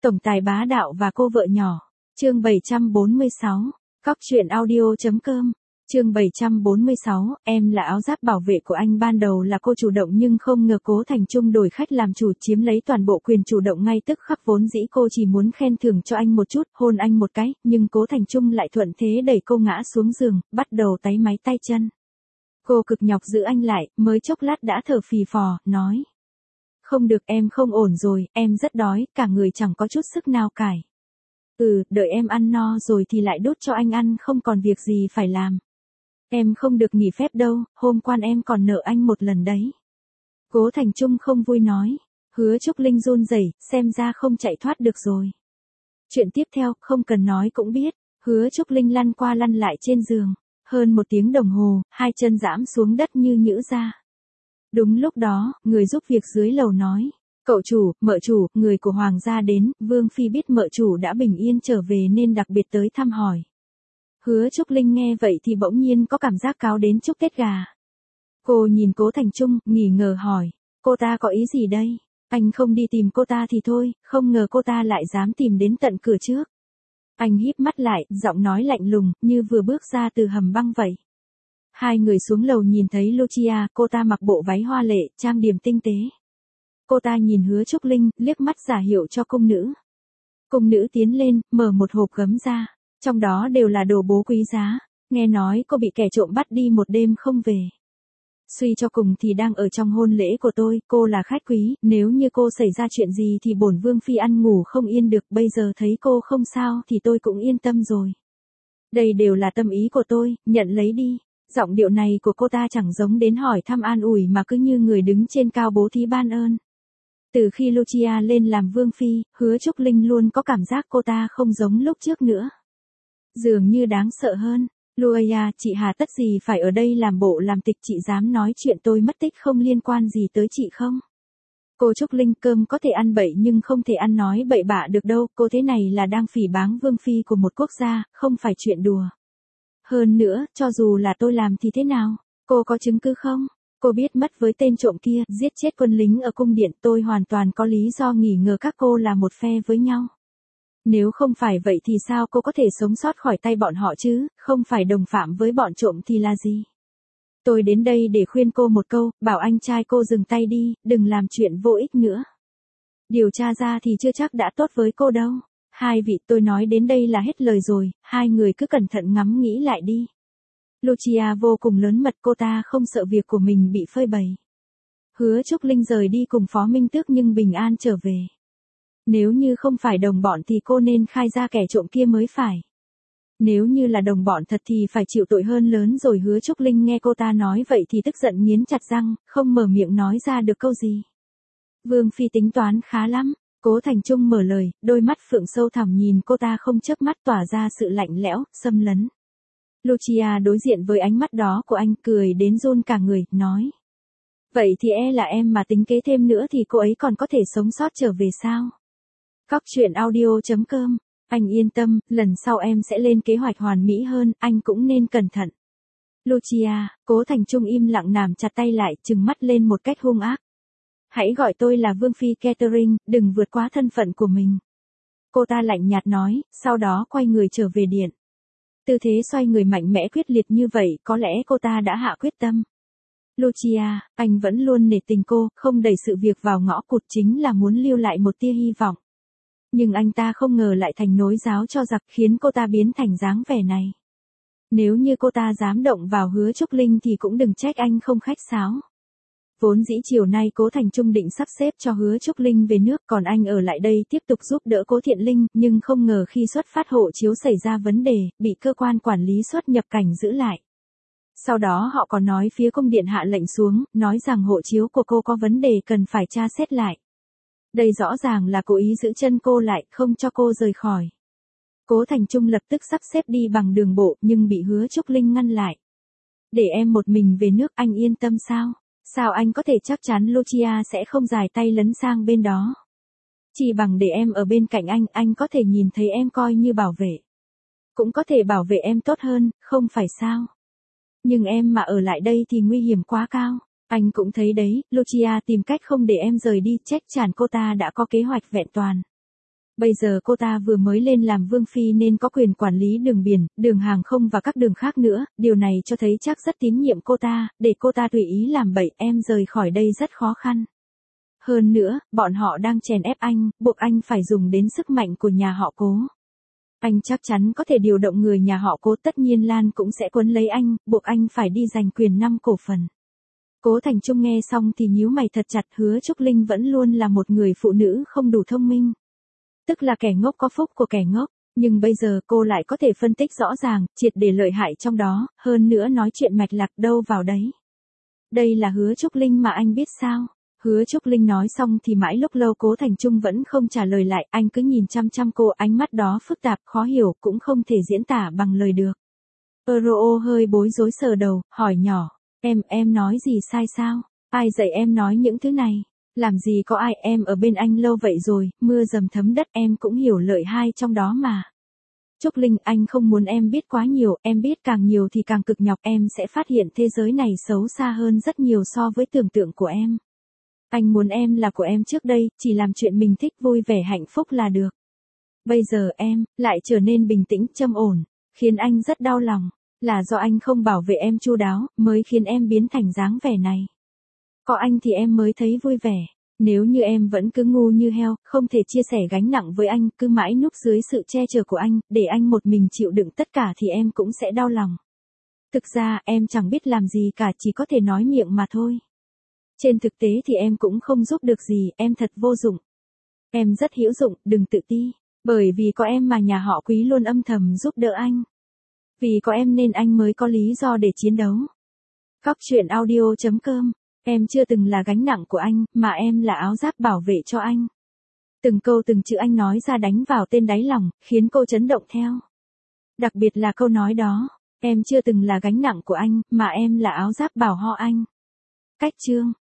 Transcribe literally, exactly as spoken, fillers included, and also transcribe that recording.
Tổng tài bá đạo và cô vợ nhỏ. Chương bảy trăm bốn mươi sáu. Cóc truyện audio.com. Chương bảy trăm bốn mươi sáu, em là áo giáp bảo vệ của anh. Ban đầu là cô chủ động nhưng không ngờ Cố Thành Trung đổi khách làm chủ, chiếm lấy toàn bộ quyền chủ động ngay tức khắc. Vốn dĩ cô chỉ muốn khen thưởng cho anh một chút, hôn anh một cái, nhưng Cố Thành Trung lại thuận thế đẩy cô ngã xuống giường, bắt đầu táy máy tay chân. Cô cực nhọc giữ anh lại, mới chốc lát đã thở phì phò, nói. Không được, em không ổn rồi, em rất đói, cả người chẳng có chút sức nào cải. Ừ, đợi em ăn no rồi thì lại đút cho anh ăn, không còn việc gì phải làm. Em không được nghỉ phép đâu, hôm qua em còn nợ anh một lần đấy. Cố Thành Trung không vui nói. Hứa Trúc Linh run rẩy, xem ra không chạy thoát được rồi. Chuyện tiếp theo, không cần nói cũng biết. Hứa Trúc Linh lăn qua lăn lại trên giường. Hơn một tiếng đồng hồ, hai chân giãm xuống đất như nhũ ra. Đúng lúc đó, người giúp việc dưới lầu nói. Cậu chủ, mợ chủ, người của Hoàng gia đến, Vương Phi biết mợ chủ đã bình yên trở về nên đặc biệt tới thăm hỏi. Hứa Trúc Linh nghe vậy thì bỗng nhiên có cảm giác cáo đến chúc Tết gà. Cô nhìn Cố Thành Trung, nghi ngờ hỏi. Cô ta có ý gì đây? Anh không đi tìm cô ta thì thôi, không ngờ cô ta lại dám tìm đến tận cửa trước. Anh híp mắt lại, giọng nói lạnh lùng, như vừa bước ra từ hầm băng vậy. Hai người xuống lầu nhìn thấy Lucia, cô ta mặc bộ váy hoa lệ, trang điểm tinh tế. Cô ta nhìn Hứa Trúc Linh, liếc mắt giả hiệu cho cung nữ. Cung nữ tiến lên, mở một hộp gấm ra. Trong đó đều là đồ bố quý giá. Nghe nói cô bị kẻ trộm bắt đi một đêm không về. Suy cho cùng thì đang ở trong hôn lễ của tôi, cô là khách quý, nếu như cô xảy ra chuyện gì thì bổn Vương Phi ăn ngủ không yên được, bây giờ thấy cô không sao thì tôi cũng yên tâm rồi. Đây đều là tâm ý của tôi, nhận lấy đi. Giọng điệu này của cô ta chẳng giống đến hỏi thăm an ủi mà cứ như người đứng trên cao bố thí ban ơn. Từ khi Lucia lên làm Vương Phi, Hứa Trúc Linh luôn có cảm giác cô ta không giống lúc trước nữa. Dường như đáng sợ hơn. Lucia, chị hà tất gì phải ở đây làm bộ làm tịch, chị dám nói chuyện tôi mất tích không liên quan gì tới chị không? Cô Trúc Linh, cơm có thể ăn bậy nhưng không thể ăn nói bậy bạ được đâu, cô thế này là đang phỉ báng Vương Phi của một quốc gia, không phải chuyện đùa. Hơn nữa, cho dù là tôi làm thì thế nào? Cô có chứng cứ không? Cô biết mất với tên trộm kia, giết chết quân lính ở cung điện, tôi hoàn toàn có lý do nghi ngờ các cô là một phe với nhau. Nếu không phải vậy thì sao cô có thể sống sót khỏi tay bọn họ chứ, không phải đồng phạm với bọn trộm thì là gì? Tôi đến đây để khuyên cô một câu, bảo anh trai cô dừng tay đi, đừng làm chuyện vô ích nữa. Điều tra ra thì chưa chắc đã tốt với cô đâu. Hai vị, tôi nói đến đây là hết lời rồi, hai người cứ cẩn thận ngẫm nghĩ lại đi. Lucia vô cùng lớn mật, cô ta không sợ việc của mình bị phơi bày. Hứa Trúc Linh rời đi cùng Phó Minh Tước nhưng bình an trở về. Nếu như không phải đồng bọn thì cô nên khai ra kẻ trộm kia mới phải. Nếu như là đồng bọn thật thì phải chịu tội hơn lớn rồi. Hứa Trúc Linh nghe cô ta nói vậy thì tức giận nghiến chặt răng, không mở miệng nói ra được câu gì. Vương Phi tính toán khá lắm. Cố Thành Trung mở lời, đôi mắt phượng sâu thẳm nhìn cô ta không chớp mắt tỏa ra sự lạnh lẽo, xâm lấn. Lucia đối diện với ánh mắt đó của anh, cười đến run cả người, nói. Vậy thì e là em mà tính kế thêm nữa thì cô ấy còn có thể sống sót trở về sao? Cóc truyện audio.com. Anh yên tâm, lần sau em sẽ lên kế hoạch hoàn mỹ hơn, anh cũng nên cẩn thận. Lucia, Cố Thành Trung im lặng nắm chặt tay lại, trừng mắt lên một cách hung ác. Hãy gọi tôi là Vương Phi Catherine, đừng vượt quá thân phận của mình. Cô ta lạnh nhạt nói, sau đó quay người trở về điện. Tư thế xoay người mạnh mẽ quyết liệt như vậy, có lẽ cô ta đã hạ quyết tâm. Lucia, anh vẫn luôn nể tình cô, không đẩy sự việc vào ngõ cụt, chính là muốn lưu lại một tia hy vọng. Nhưng anh ta không ngờ lại thành nối giáo cho giặc, khiến cô ta biến thành dáng vẻ này. Nếu như cô ta dám động vào Hứa Trúc Linh thì cũng đừng trách anh không khách sáo. Vốn dĩ chiều nay Cố Thành Trung định sắp xếp cho Hứa Trúc Linh về nước, còn anh ở lại đây tiếp tục giúp đỡ Cố Thiện Linh, nhưng không ngờ khi xuất phát hộ chiếu xảy ra vấn đề, bị cơ quan quản lý xuất nhập cảnh giữ lại. Sau đó họ còn nói phía cung điện hạ lệnh xuống, nói rằng hộ chiếu của cô có vấn đề cần phải tra xét lại. Đây rõ ràng là cố ý giữ chân cô lại, không cho cô rời khỏi. Cố Thành Trung lập tức sắp xếp đi bằng đường bộ, nhưng bị Hứa Trúc Linh ngăn lại. Để em một mình về nước, anh yên tâm sao? Sao anh có thể chắc chắn Lucia sẽ không dài tay lấn sang bên đó? Chỉ bằng để em ở bên cạnh anh, anh có thể nhìn thấy em coi như bảo vệ. Cũng có thể bảo vệ em tốt hơn, không phải sao? Nhưng em mà ở lại đây thì nguy hiểm quá cao. Anh cũng thấy đấy, Lucia tìm cách không để em rời đi, chắc chắn cô ta đã có kế hoạch vẹn toàn. Bây giờ cô ta vừa mới lên làm vương phi nên có quyền quản lý đường biển, đường hàng không và các đường khác nữa, điều này cho thấy chắc rất tín nhiệm cô ta, để cô ta tùy ý làm bậy, em rời khỏi đây rất khó khăn. Hơn nữa, bọn họ đang chèn ép anh, buộc anh phải dùng đến sức mạnh của nhà họ Cố. Anh chắc chắn có thể điều động người nhà họ Cố, tất nhiên Lan cũng sẽ quấn lấy anh, buộc anh phải đi giành quyền năm cổ phần. Cố Thành Trung nghe xong thì nhíu mày thật chặt, Hứa Trúc Linh vẫn luôn là một người phụ nữ không đủ thông minh. Tức là kẻ ngốc có phúc của kẻ ngốc, nhưng bây giờ cô lại có thể phân tích rõ ràng, triệt để lợi hại trong đó, hơn nữa nói chuyện mạch lạc đâu vào đấy. Đây là Hứa Trúc Linh mà anh biết sao? Hứa Trúc Linh nói xong thì mãi lúc lâu Cố Thành Trung vẫn không trả lời lại, anh cứ nhìn chăm chăm cô, ánh mắt đó phức tạp, khó hiểu, cũng không thể diễn tả bằng lời được. Euro hơi bối rối sờ đầu, hỏi nhỏ, em, em nói gì sai sao? Ai dạy em nói những thứ này? Làm gì có ai, em ở bên anh lâu vậy rồi, mưa dầm thấm đất, em cũng hiểu lợi hai trong đó mà. Trúc Linh, anh không muốn em biết quá nhiều, em biết càng nhiều thì càng cực nhọc, em sẽ phát hiện thế giới này xấu xa hơn rất nhiều so với tưởng tượng của em. Anh muốn em là của em trước đây, chỉ làm chuyện mình thích, vui vẻ hạnh phúc là được. Bây giờ em, lại trở nên bình tĩnh, trầm ổn, khiến anh rất đau lòng, là do anh không bảo vệ em chu đáo, mới khiến em biến thành dáng vẻ này. Có anh thì em mới thấy vui vẻ, nếu như em vẫn cứ ngu như heo, không thể chia sẻ gánh nặng với anh, cứ mãi núp dưới sự che chở của anh, để anh một mình chịu đựng tất cả thì em cũng sẽ đau lòng. Thực ra, em chẳng biết làm gì cả, chỉ có thể nói miệng mà thôi. Trên thực tế thì em cũng không giúp được gì, em thật vô dụng. Em rất hữu dụng, đừng tự ti, bởi vì có em mà nhà họ Quý luôn âm thầm giúp đỡ anh. Vì có em nên anh mới có lý do để chiến đấu. Cóc truyện audio chấm com. Em chưa từng là gánh nặng của anh, mà em là áo giáp bảo vệ cho anh. Từng câu từng chữ anh nói ra đánh vào tên đáy lòng, khiến cô chấn động theo. Đặc biệt là câu nói đó, em chưa từng là gánh nặng của anh, mà em là áo giáp bảo hộ anh. Cách chương